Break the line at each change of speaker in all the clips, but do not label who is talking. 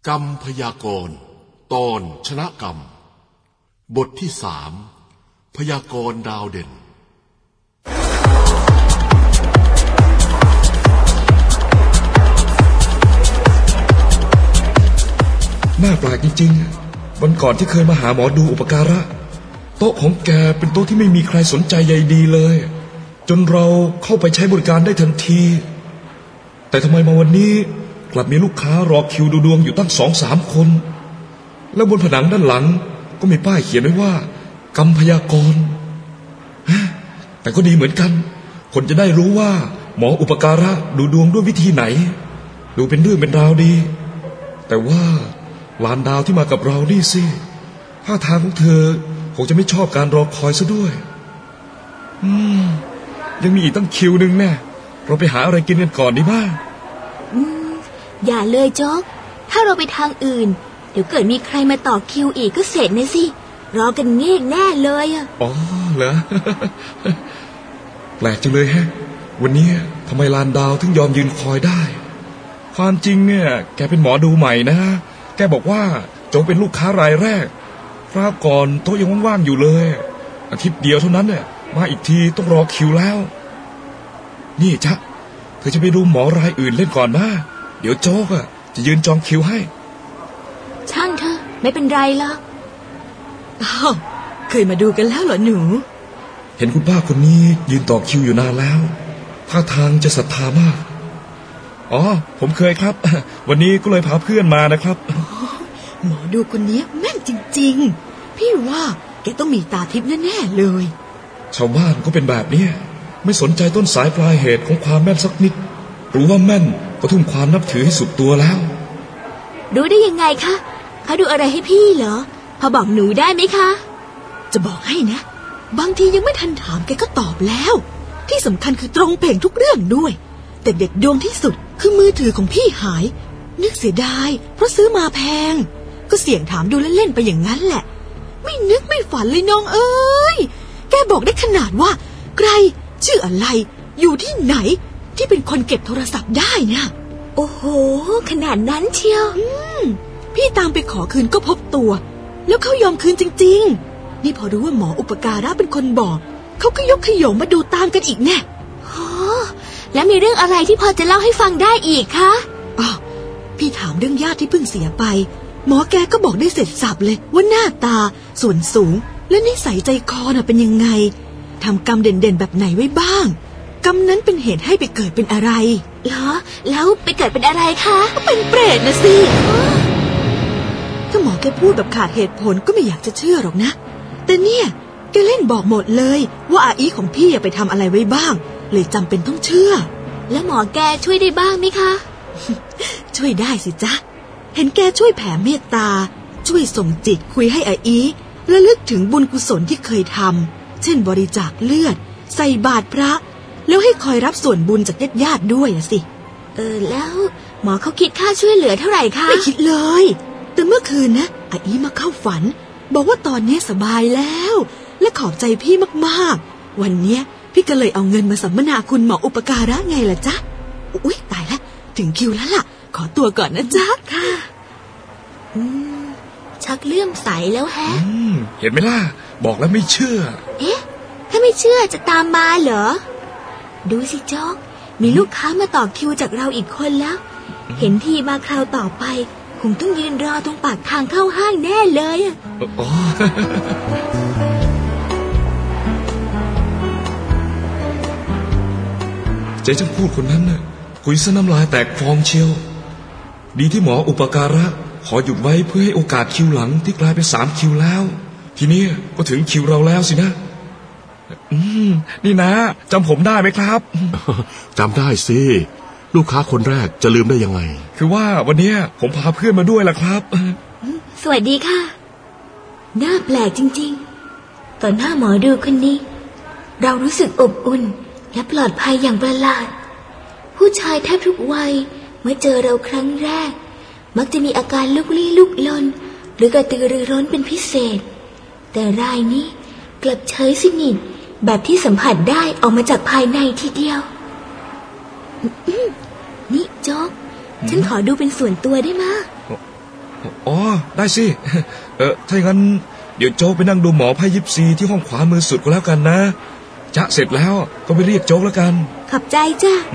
กรรมพยากรณ์ตอนชนะกรรมบทที่3พยากรณ์ดาวเด่น
น่าแปลกจริงๆวันก่อนที่เคยมาหาหมอดูอุปการะโต๊ะของแกเป็นโต๊ะที่ไม่มีใครสนใจใยดีเลยจนเราเข้าไปใช้บริการได้ทันทีแต่ทำไมมาวันนี้กลับมีลูกค้ารอคิวดูดวงอยู่ตั้ง 2-3 คนแล้วบนผนังด้านหลังก็มีป้ายเขียนไว้ว่ากรรมพยากรณ์แต่ก็ดีเหมือนกันคนจะได้รู้ว่าหมออุปการะดูดวงด้วยวิธีไหนดูเป็นเรื่องเป็นราวดีแต่ว่าลานดาวที่มากับเรานี่สิท่าทางของเธอคงจะไม่ชอบการรอคอยซะด้วยยังมีอีกตั้งคิวนึงแน่เราไปหาอะไรกินกันก่อนดีบ้าง
อย่าเลยโจ๊กถ้าเราไปทางอื่นเดี๋ยวเกิดมีใครมาต่อคิวอีกก็เสร็จนะสิรอกันเงียบแน่เลยอ่ะ
อ๋อเหรอ แปลกจังเลยแฮะวันนี้ทำไมลานดาวถึงยอมยืนคอยได้ความจริงเนี่ยแกเป็นหมอดูใหม่นะแกบอกว่าโจ๊กเป็นลูกค้ารายแรกคราวก่อนโต๊ะยังว่างๆอยู่เลยอาทิตย์เดียวเท่านั้นเนี่ยมาอีกทีต้องรอคิวแล้วนี่จ๊ะเธอจะไปดูหมอรายอื่นเล่นก่อนนะเดี๋ยวโจ๊กจะยืนจองคิวให้
ช่างเถอะไม่เป็นไรหรอก
เคยมาดูกันแล้วเหรอหนู
เห็นคุณป้าคนนี้ยืนต่อคิวอยู่นานแล้วท่าทางจะศรัทธามากอ๋อผมเคยครับวันนี้ก็เลยพาเพื่อนมานะครับ
หมอดูคนนี้แม่นจริงๆพี่ว่าแกต้องมีตาทิพย์แน่ๆเลย
ชาวบ้านก็เป็นแบบนี้ไม่สนใจต้นสายปลายเหตุของความแม่นสักนิดรู้ว่าแม่นก็ทุ่มความนับถือให้สุดตัวแล้ว
รู้ได้ยังไงคะเขาดูอะไรให้พี่เหรอพอบอกหนูได้ไหมคะ
จะบอกให้นะบางทียังไม่ทันถามแกก็ตอบแล้วที่สำคัญคือตรงเพ่งทุกเรื่องด้วยแต่เด็ดดวงที่สุดคือมือถือของพี่หายนึกเสียดายเพราะซื้อมาแพงก็เสี่ยงถามดูเล่นๆไปอย่างนั้นแหละไม่นึกไม่ฝันเลยน้องเอ้ยแกบอกได้ขนาดว่าใครชื่ออะไรอยู่ที่ไหนที่เป็นคนเก็บโทรศัพท์ได้นะ
โอ้โหขนาดนั้นเชียว
พี่ตามไปขอคืนก็พบตัวแล้วเขายอมคืนจริงๆนี่พอรู้ว่าหมออุปการะเป็นคนบอกเขาก็ยกขยงมาดูตามกันอีกแน่
แล้วมีเรื่องอะไรที่พอจะเล่าให้ฟังได้อีกคะ
อ๋อพี่ถามเรื่องญาติที่เพิ่งเสียไปหมอแกก็บอกได้เสร็จสับเลยว่าหน้าตาส่วนสูงและนิสัยใจคอน่ะเป็นยังไงทำกรรมเด่นๆแบบไหนไว้บ้างกรรมนั้นเป็นเหตุให้ไปเกิดเป็นอะไร
เหรอแล้วไปเกิดเป็นอะไรคะ
ก็เป็นเปรตนะสิถ้าหมอแกพูดแบบขาดเหตุผลก็ไม่อยากจะเชื่อหรอกนะแต่เนี่ยแกเล่นบอกหมดเลยว่าอาอีของพี่ไปทำอะไรไว้บ้างเลยจำเป็นต้องเชื่อ
แล้วหมอแกช่วยได้บ้างไหมคะ
ช่วยได้สิจ๊ะเห็นแกช่วยแผ่เมตตาช่วยส่งจิตคุยให้อาอีระลึกถึงบุญกุศลที่เคยทำเช่นบริจาคเลือดใส่บาตรพระแล้วให้คอยรับส่วนบุญจากญาติๆด้วยสิ
แล้วหมอเขาคิดค่าช่วยเหลือเท่าไหร่คะ
ไม่คิดเลยแต่เมื่อคืนนะอาอีมาเข้าฝันบอกว่าตอนนี้สบายแล้วและขอบใจพี่มากๆวันเนี้ยพี่ก็เลยเอาเงินมาสัมมนาคุณหมออุปการะไงล่ะจ๊ะอุ๊ยตายแล้วถึงคิวแล้วล่ะขอตัวก่อนนะจ๊ะ
ค่ะชักเลื่อมใสแล้วแฮะ
เห็นไหมล่ะบอกแล้วไม่เชื่อ
ถ้าไม่เชื่อจะตามมาเหรอดูสิจ๊อกมีลูกค้ามาต่อคิวจากเราอีกคนแล้วเห็นทีมาคราวต่อไปคงต้องยืนรอตรงปากทางเข้าห้างแน่เลย
เจ๊จะพูดคนนั้นน่ะคุยซะน้ำลายแตกฟองเชียวดีที่หมออุปการะขอหยุดไว้เพื่อให้โอกาสคิวหลังที่กลายเป็น3คิวแล้วทีนี้ก็ถึงคิวเราแล้วสินะนี่นะจำผมได้ไหมครับ
จำได้สิลูกค้าคนแรกจะลืมได้ยังไง
คือว่าวันนี้ผมพาเพื่อนมาด้วยล่ะครับ
สวัสดีค่ะน่าแปลกจริงๆต่อหน้าหมอดูคนนี้เรารู้สึกอบอุ่นและปลอดภัยอย่างประหลาดผู้ชายแทบทุกวัยเมื่อเจอเราครั้งแรกมักจะมีอาการลุกลี้ลุกลนหรือกระตือรือร้นเป็นพิเศษแต่รายนี้กลับเฉยสนิทแบบที่สัมผัสได้ออกมาจากภายในทีเดียวนี่โจ๊กฉันขอดูเป็นส่วนตัวได้มั้ย
อ๋อได้สิถ้าอย่างนั้นเดี๋ยวโจ๊กไปนั่งดูหมอไพ่ยิปซีที่ห้องขวามือสุดก็แล้วกันนะจ๊ะเสร็จแล้วก็ไปเรียกโจ๊กแล้วกัน
ขอบใจจ้ะ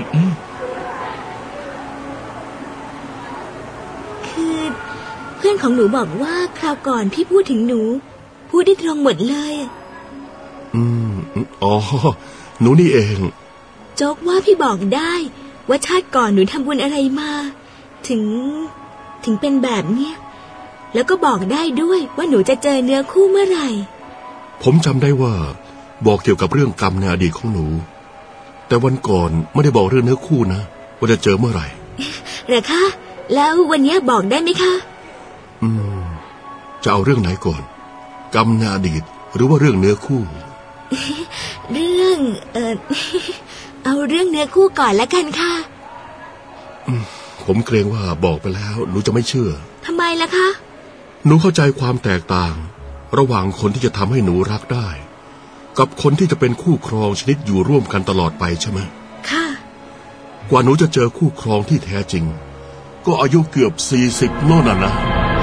คือเพื่อนของหนูบอกว่าคราวก่อนพี่พูดถึงหนูพูดได้ตรงหมดเลย
อ๋อหนูนี่เอง
โจ๊กว่าพี่บอกได้ว่าชาติก่อนหนูทำบุญอะไรมาถึงเป็นแบบเนี้ยแล้วก็บอกได้ด้วยว่าหนูจะเจอเนื้อคู่เมื่อไหร่
ผมจำได้ว่าบอกเกี่ยวกับเรื่องกรรมในอดีตของหนูแต่วันก่อนไม่ได้บอกเรื่องเนื้อคู่นะว่าจะเจอเมื่อไหร่
เหรอคะแล้ววันนี้บอกได้ไหมคะ
จะเอาเรื่องไหนก่อนกรรมในอดีตหรือว่าเรื่องเนื้อคู่
เรื่องเอาเรื่องเนื้อคู่ก่อนละกันค่ะ
ผมเกรงว่าบอกไปแล้วหนูจะไม่เชื่อ
ทำไมล่ะคะ
หนูเข้าใจความแตกต่างระหว่างคนที่จะทำให้หนูรักได้กับคนที่จะเป็นคู่ครองชนิดอยู่ร่วมกันตลอดไปใช่ไหม
ค่ะ
กว่าหนูจะเจอคู่ครองที่แท้จริงก็อายุเกือบ40โน่นน่ะนะ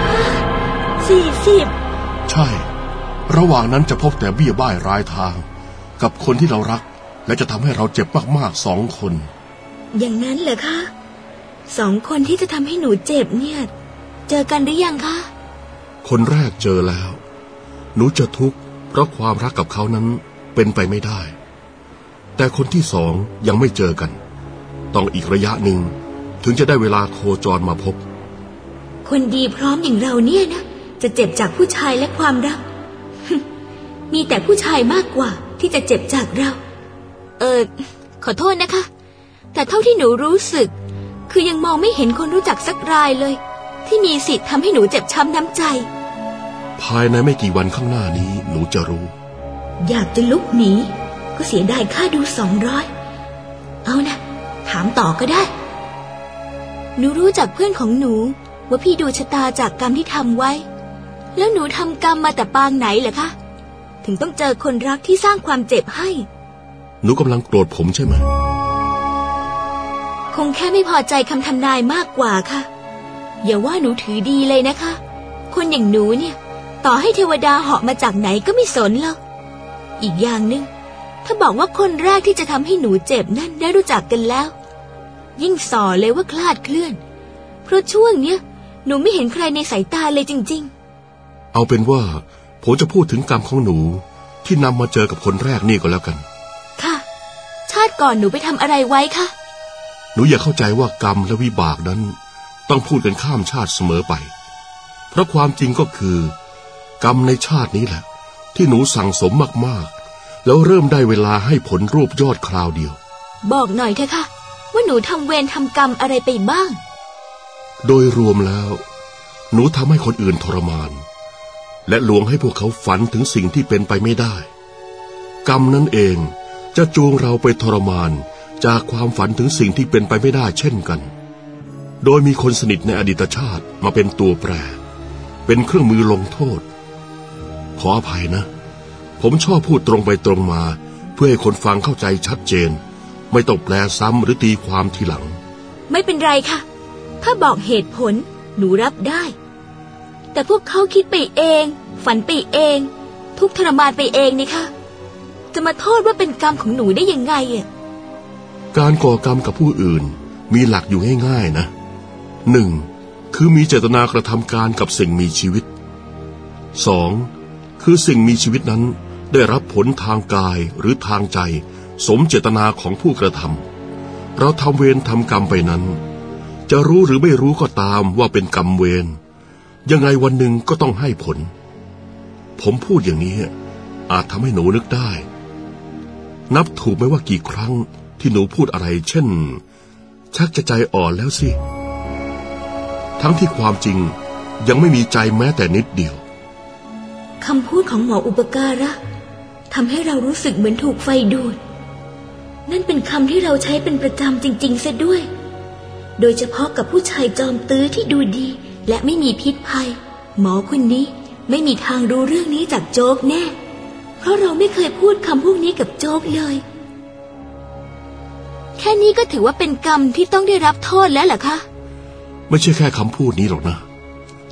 40
ใช่ระหว่างนั้นจะพบแต่เบี้ยบ้ายรายทางกับคนที่เรารักและจะทำให้เราเจ็บมากๆ2 คน
อย่างนั้นเหรอคะ2 คนที่จะทำให้หนูเจ็บเนี่ยเจอกันหรือยังคะ
คนแรกเจอแล้วหนูจะทุกข์เพราะความรักกับเขานั้นเป็นไปไม่ได้แต่คนที่2ยังไม่เจอกันต้องอีกระยะหนึ่งถึงจะได้เวลาโคจรมาพบ
คนดีพร้อมอย่างเราเนี่ยนะจะเจ็บจากผู้ชายและความรัก มีแต่ผู้ชายมากกว่าที่จะเจ็บจากเราขอโทษนะคะแต่เท่าที่หนูรู้สึกคือยังมองไม่เห็นคนรู้จักสักรายเลยที่มีสิทธิ์ทำให้หนูเจ็บช้ำน้ำใจ
ภายในไม่กี่วันข้างหน้านี้หนูจะรู้
อยากจะลุกหนีก็เสียดายค่าดู200เอานะถามต่อก็ได้หนูรู้จากเพื่อนของหนูว่าพี่ดูชะตาจากกรรมที่ทำไว้แล้วหนูทำกรรมมาแต่ปางไหนเหรอคะถึงต้องเจอคนรักที่สร้างความเจ็บให้
หนูกำลังโกรธผมใช่ไหม
คงแค่ไม่พอใจคำทำนายมากกว่าค่ะอย่าว่าหนูถือดีเลยนะคะคนอย่างหนูเนี่ยต่อให้เทวดาเหาะมาจากไหนก็ไม่สนหรอกอีกอย่างนึงถ้าบอกว่าคนแรกที่จะทำให้หนูเจ็บนั่นได้รู้จักกันแล้วยิ่งส่อเลยว่าคลาดเคลื่อนเพราะช่วงเนี้ยหนูไม่เห็นใครในสายตาเลยจริง
ๆเอาเป็นว่าผมจะพูดถึงกรรมของหนูที่นำมาเจอกับคนแรกนี่ก็แล้วกัน
ค่ะชาติก่อนหนูไปทำอะไรไว้คะ
หนูอย่าเข้าใจว่ากรรมและวิบากนั้นต้องพูดกันข้ามชาติเสมอไปเพราะความจริงก็คือกรรมในชาตินี้แหละที่หนูสั่งสมมากๆแล้วเริ่มได้เวลาให้ผลรวบยอดคราวเดียว
บอกหน่อยเถอะค่ะว่าหนูทำเวรทำกรรมอะไรไปบ้าง
โดยรวมแล้วหนูทำให้คนอื่นทรมานและลวงให้พวกเขาฝันถึงสิ่งที่เป็นไปไม่ได้กรรมนั้นเองจะจูงเราไปทรมานจากความฝันถึงสิ่งที่เป็นไปไม่ได้เช่นกันโดยมีคนสนิทในอดีตชาติมาเป็นตัวแปรเป็นเครื่องมือลงโทษขออภัยนะผมชอบพูดตรงไปตรงมาเพื่อให้คนฟังเข้าใจชัดเจนไม่ต้องแปลซ้ำหรือตีความทีหลัง
ไม่เป็นไรค่ะถ้าบอกเหตุผลหนูรับได้แต่พวกเขาคิดไปเองฝันไปเองทุกทรมานไปเองนี่ค่ะจะมาโทษว่าเป็นกรรมของหนูได้ยังไงอ่ะ
การก่อกรรมกับผู้อื่นมีหลักอยู่ง่ายๆนะ 1. คือมีเจตนากระทำการกับสิ่งมีชีวิต 2. คือสิ่งมีชีวิตนั้นได้รับผลทางกายหรือทางใจสมเจตนาของผู้กระทำเราทำเวรทำกรรมไปนั้นจะรู้หรือไม่รู้ก็ตามว่าเป็นกรรมเวรยังไงวันหนึ่งก็ต้องให้ผลผมพูดอย่างนี้อาจทำให้หนูนึกได้นับถูกไหมว่ากี่ครั้งที่หนูพูดอะไรเช่นชักจะใจอ่อนแล้วสิทั้งที่ความจริงยังไม่มีใจแม้แต่นิดเดียว
คำพูดของหมออุปการะทำให้เรารู้สึกเหมือนถูกไฟดูดนั่นเป็นคำที่เราใช้เป็นประจำจริงๆซะด้วยโดยเฉพาะกับผู้ชายจอมตื้อที่ดูดีและไม่มีพิษภัยหมอคนนี้ไม่มีทางรู้เรื่องนี้จากโจ๊กแน่เพราะเราไม่เคยพูดคำพวกนี้กับโจ๊กเลยแค่นี้ก็ถือว่าเป็นกรรมที่ต้องได้รับโทษแล้วเหรอคะ
ไม่ใช่แค่คำพูดนี้หรอกนะ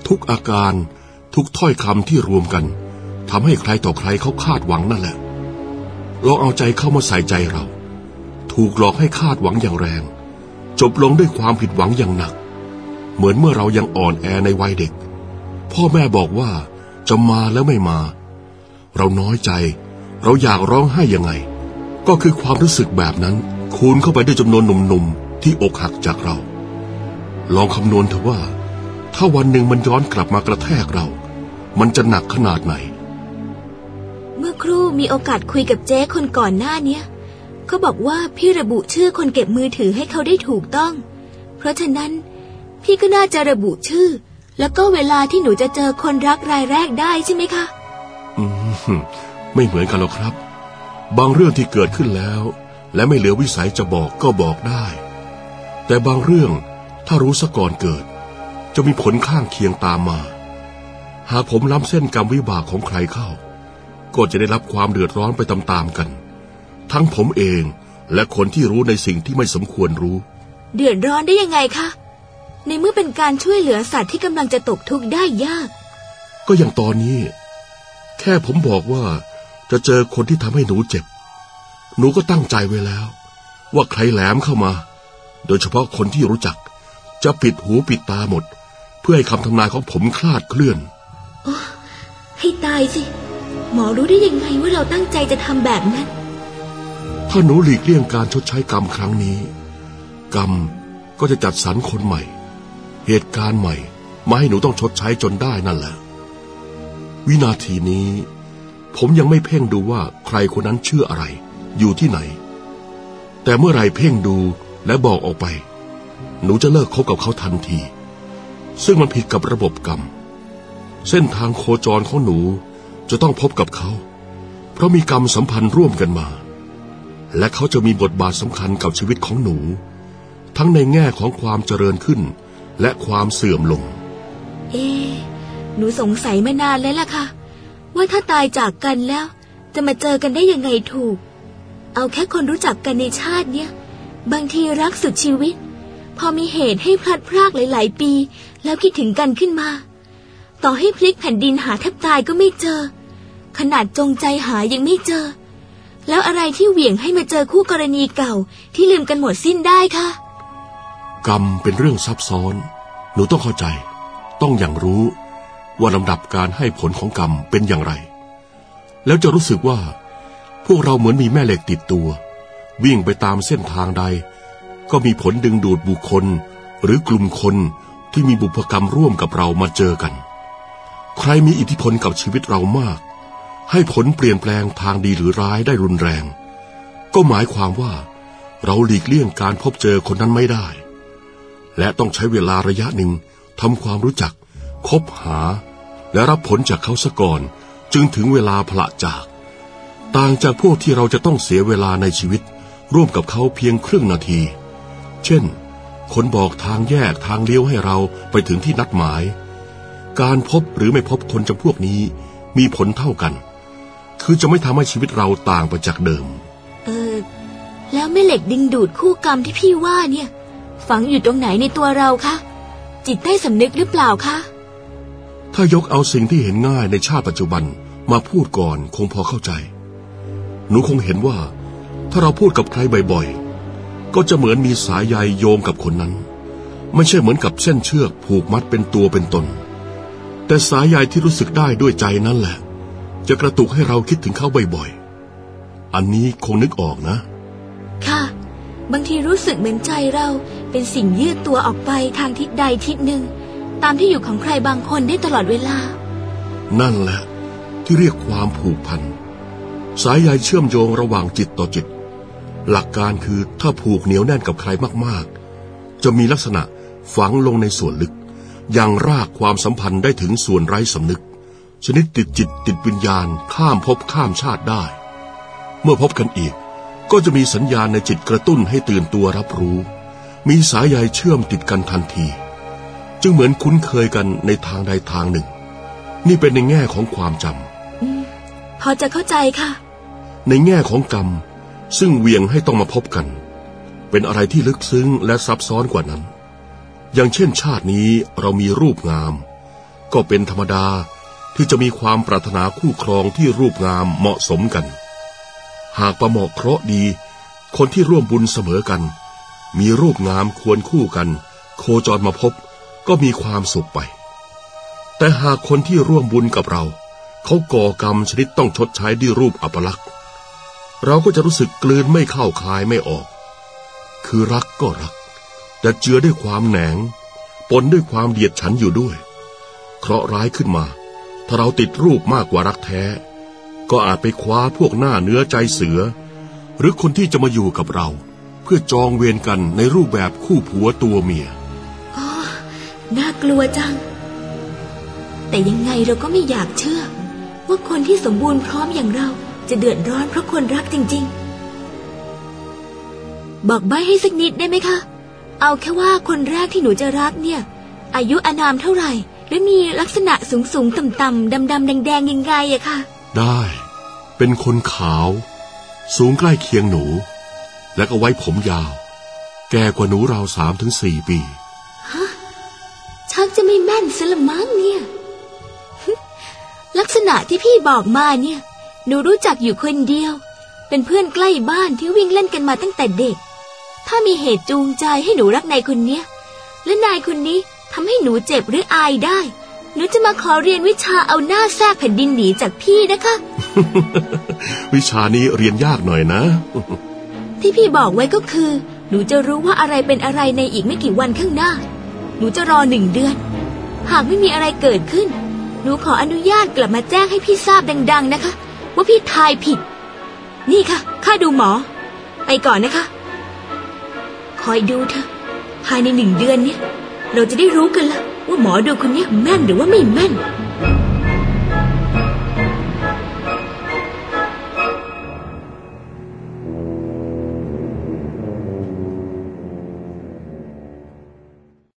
ทุกอาการทุกถ้อยคำที่รวมกันทำให้ใครต่อใครเขาคาดหวังนั่นแหละลองเอาใจเข้ามาใส่ใจเราถูกหลอกให้คาดหวังอย่างแรงจบลงด้วยความผิดหวังอย่างหนักเหมือนเมื่อเรายังอ่อนแอในวัยเด็กพ่อแม่บอกว่าจะมาแล้วไม่มาเราน้อยใจเราอยากร้องไห้ยังไงก็คือความรู้สึกแบบนั้นคูณเข้าไปด้วยจำนวนหนุ่มๆที่อกหักจากเราลองคำนวณเถอะว่าถ้าวันหนึ่งมันย้อนกลับมากระแทกเรามันจะหนักขนาดไหน
เมื่อครู่มีโอกาสคุยกับเจ๊คนก่อนหน้านี้เขาบอกว่าพี่ระบุชื่อคนเก็บมือถือให้เขาได้ถูกต้องเพราะฉะนั้นพี่ก็น่าจะระบุชื่อแล้วก็เวลาที่หนูจะเจอคนรักรายแรกได้ใช่ไหมคะ
ไม่เหมือนกันหรอกครับบางเรื่องที่เกิดขึ้นแล้วและไม่เหลือวิสัยจะบอกก็บอกได้แต่บางเรื่องถ้ารู้ซะก่อนเกิดจะมีผลข้างเคียงตามมาหากผมล้ำเส้นกรรมวิบากของใครเข้าก็จะได้รับความเดือดร้อนไปตามๆกันทั้งผมเองและคนที่รู้ในสิ่งที่ไม่สมควรรู้
เดือดร้อนได้ยังไงคะในเมื่อเป็นการช่วยเหลือสัตว์ที่กำลังจะตกทุกข์ได้ยาก
ก็อย่างตอนนี้แค่ผมบอกว่าจะเจอคนที่ทำให้หนูเจ็บหนูก็ตั้งใจไว้แล้วว่าใครแหลมเข้ามาโดยเฉพาะคนที่รู้จักจะปิดหูปิดตาหมดเพื่อให้คำทำนายของผมคลาดเคลื่อน
โอ้ให้ตายสิหมอรู้ได้ยังไงว่าเราตั้งใจจะทำแบบนั้น
ถ้าหนูหลีกเลี่ยงการชดใช้กรรมครั้งนี้กรรมก็จะจัดสรรคนใหม่เหตุการณ์ใหม่มาให้หนูต้องชดใช้จนได้นั่นแหละวินาทีนี้ผมยังไม่เพ่งดูว่าใครคนนั้นชื่ออะไรอยู่ที่ไหนแต่เมื่อไรเพ่งดูและบอกออกไปหนูจะเลิกคบกับเขาทันทีซึ่งมันผิดกับระบบกรรมเส้นทางโคจรของหนูจะต้องพบกับเขาเพราะมีกรรมสัมพันธ์ร่วมกันมาและเขาจะมีบทบาทสำคัญกับชีวิตของหนูทั้งในแง่ของความเจริญขึ้นและความเสื่อมลง
หนูสงสัยมานานแล้วล่ะค่ะว่าถ้าตายจากกันแล้วจะมาเจอกันได้ยังไงถูกเอาแค่คนรู้จักกันในชาติเนี้ยบางทีรักสุดชีวิตพอมีเหตุให้พลัดพรากหลายๆปีแล้วคิดถึงกันขึ้นมาต่อให้พลิกแผ่นดินหาแทบตายก็ไม่เจอขนาดจงใจหายังไม่เจอแล้วอะไรที่เหวี่ยงให้มาเจอคู่กรณีเก่าที่ลืมกันหมดสิ้นได้คะ
กรรมเป็นเรื่องซับซ้อนหนูต้องเข้าใจต้องอย่างรู้ว่าลำดับการให้ผลของกรรมเป็นอย่างไรแล้วจะรู้สึกว่าพวกเราเหมือนมีแม่เหล็กติดตัววิ่งไปตามเส้นทางใดก็มีผลดึงดูดบุคคลหรือกลุ่มคนที่มีบุพกรรมร่วมกับเรามาเจอกันใครมีอิทธิพลกับชีวิตเรามากให้ผลเปลี่ยนแปลงทางดีหรือร้ายได้รุนแรงก็หมายความว่าเราหลีกเลี่ยงการพบเจอคนนั้นไม่ได้และต้องใช้เวลาระยะหนึ่งทำความรู้จักคบหาและรับผลจากเขาซะก่อนจึงถึงเวลาพละจากต่างจากพวกที่เราจะต้องเสียเวลาในชีวิตร่วมกับเขาเพียงครึ่งนาทีเช่นคนบอกทางแยกทางเลี้ยวให้เราไปถึงที่นัดหมายการพบหรือไม่พบคนจำพวกนี้มีผลเท่ากันคือจะไม่ทำให้ชีวิตเราต่างไปจากเดิม
แล้วแม่เหล็กดึงดูดคู่กรรมที่พี่ว่าเนี่ยฝังอยู่ตรงไหนในตัวเราคะจิตใต้สำนึกหรือเปล่าคะ
ถ้ายกเอาสิ่งที่เห็นง่ายในชาติปัจจุบันมาพูดก่อนคงพอเข้าใจหนูคงเห็นว่าถ้าเราพูดกับใครบ่อยๆก็จะเหมือนมีสายใยโยงกับคนนั้นไม่ใช่เหมือนกับเส้นเชือกผูกมัดเป็นตัวเป็นตนแต่สายใยที่รู้สึกได้ด้วยใจนั่นแหละจะกระตุกให้เราคิดถึงเขาบ่อยๆอันนี้คงนึกออกนะ
ค่ะบางทีรู้สึกเหมือนใจเราเป็นสิ่งยืดตัวออกไปทางทิศใดทิศหนึ่งตามที่อยู่ของใครบางคนได้ตลอดเวลา
นั่นแหละที่เรียกความผูกพันสายใยเชื่อมโยงระหว่างจิตต่อจิตหลักการคือถ้าผูกเหนียวแน่นกับใครมากๆจะมีลักษณะฝังลงในส่วนลึกยังรากความสัมพันธ์ได้ถึงส่วนไร้สำนึกชนิดติดจิตติดวิญญาณข้ามภพข้ามชาติได้เมื่อพบกันอีกก็จะมีสัญญาณในจิตกระตุ้นให้ตื่นตัวรับรู้มีสายใยเชื่อมติดกันทันทีจึงเหมือนคุ้นเคยกันในทางใดทางหนึ่งนี่เป็นในแง่ของความจ
ำพอจะเข้าใจค่ะ
ในแง่ของกรรมซึ่งเหวี่ยงให้ต้องมาพบกันเป็นอะไรที่ลึกซึ้งและซับซ้อนกว่านั้นอย่างเช่นชาตินี้เรามีรูปงามก็เป็นธรรมดาที่จะมีความปรารถนาคู่ครองที่รูปงามเหมาะสมกันหากประเหมาะเคราะห์ดีคนที่ร่วมบุญเสมอกันมีรูปงามควรคู่กันโคจรมาพบก็มีความสุขไปแต่หากคนที่ร่วมบุญกับเราเขาก่อกรรมชนิดต้องชดใช้ด้วยรูปอัปลักษณ์เราก็จะรู้สึกกลืนไม่เข้าคายไม่ออกคือรักก็รักแต่เจือด้วยความแหนงปนด้วยความเดียดฉันอยู่ด้วยเคราะห์ร้ายขึ้นมาถ้าเราติดรูปมากกว่ารักแท้ก็อาจไปคว้าพวกหน้าเนื้อใจเสือหรือคนที่จะมาอยู่กับเราเพื่อจองเวรกันในรูปแบบคู่ผัวตัวเมีย
อ๋อน่ากลัวจังแต่ยังไงเราก็ไม่อยากเชื่อว่าคนที่สมบูรณ์พร้อมอย่างเราจะเดือดร้อนเพราะคนรักจริงๆบอกใบ้ให้สักนิดได้ไหมคะเอาแค่ว่าคนแรกที่หนูจะรักเนี่ยอายุอานามเท่าไหร่และมีลักษณะสูงๆต่ำๆดำๆแดงๆยังไงอะค่ะ
ได้เป็นคนขาวสูงใกล้เคียงหนูและก็ไว้ผมยาวแก่กว่าหนูราว 3-4 ปี
ฮะชักจะไม่แม่นซะละมั้งเนี่ย ลักษณะที่พี่บอกมาเนี่ยหนูรู้จักอยู่คนเดียวเป็นเพื่อนใกล้บ้านที่วิ่งเล่นกันมาตั้งแต่เด็กถ้ามีเหตุจูงใจให้หนูรักนายคนเนี้ยและนายคนนี้ทำให้หนูเจ็บหรืออายได้หนูจะมาขอเรียนวิชาเอาหน้าแทรกแผ่นดินหนีจากพี่นะคะ
วิชานี้เรียนยากหน่อยนะ
ที่พี่บอกไว้ก็คือหนูจะรู้ว่าอะไรเป็นอะไรในอีกไม่กี่วันข้างหน้าหนูจะรอ1 เดือนหากไม่มีอะไรเกิดขึ้นหนูขออนุญาตกลับมาแจ้งให้พี่ทราบดังๆนะคะว่าพี่ทายผิดนี่ค่ะข้าดูหมอไปก่อนนะคะคอยดูเถอะภายใน1 เดือนเนี่ยเราจะได้รู้กันละว่าหมอดูคนนี้แม่นหรือว่าไม่แม่น